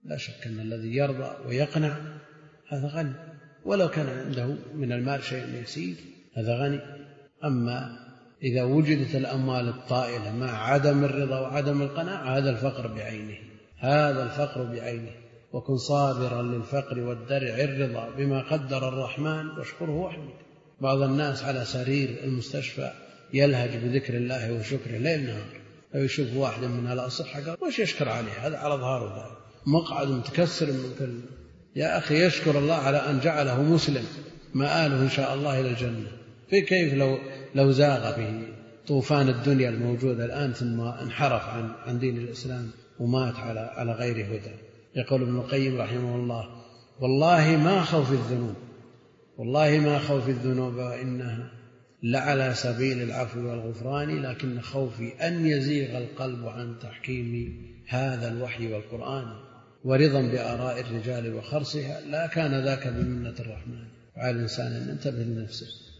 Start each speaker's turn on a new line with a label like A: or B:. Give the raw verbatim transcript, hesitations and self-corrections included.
A: لا شك أن الذي يرضى ويقنع هذا غني، ولو كان عنده من المال شيء يسير هذا غني. أما إذا وجدت الأموال الطائلة مع عدم الرضا وعدم القناعة هذا الفقر بعينه، هذا الفقر بعينه. وكن صابرا للفقر والدرع الرضا بما قدر الرحمن واشكره واحمد. بعض الناس على سرير المستشفى يلهج بذكر الله وشكره ليل نهار، أو يشوف واحد من الأصحة قال وش يشكر عليه هذا على ظهره مقعد متكسر من كل. يا أخي يشكر الله على أن جعله مسلم مآله إن شاء الله إلى الجنة. في كيف لو لو زاغ به طوفان الدنيا الموجودة الآن ثم انحرف عن عن دين الإسلام ومات على على غير هدى. يقول ابن القيم رحمه الله والله ما خوف الذنوب والله ما خوف الذنوب وإنها لعلى سبيل العفو والغفران، لكن خوفي أن يزيغ القلب عن تحكيم هذا الوحي والقرآن ورضا بآراء الرجال وخرصها، لا كان ذاك بمنة الرحمن. وعلى الإنسان أن ينتبه لنفسه.